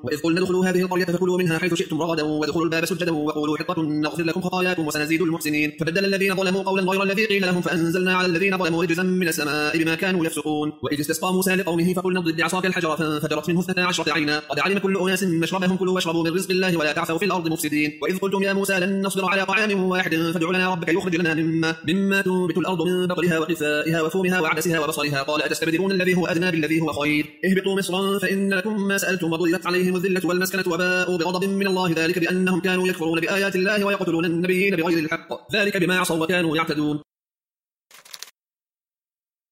وإذ قلنا ادخلوا هذه القرية فكلوا منها حيث شئتم رغدا وادخلوا الباب سجدا وقولوا حطة نغفر لكم خطاياكم وسنزيد المحسنين فبدل الذين ظلموا قولا غير الذي قيل لهم فأنزلنا على الذين ظلموا رجزا من السماء بما كانوا يفسقون. وإذ استسقى موسى لقومه فقلنا اضرب بعصاك الحجر فانفجرت منه 12 عينا قد علم كل أناس مشربهم كلوا واشربوا من رزق الله ولا تعثوا في الأرض مفسدين. وإذ قلتم يا موسى لن نصبر على طعام واحد فادع لنا ربك يخرج لنا مما تنبت الأرض من بقلها وقثائها وفومها وعدسها وبصلها قال أتستبدلون الذي هو أدنى بالذي هو خير اهبطوا مصرا فإن لكم ما سألتم وضربت عليهم الذلة والمسكنة وباءوا بغضب من الله ذلك بأنهم كانوا يكفرون بآيات الله ويقتلون النبيين بغير الحق ذلك بما عصوا وكانوا يعتدون.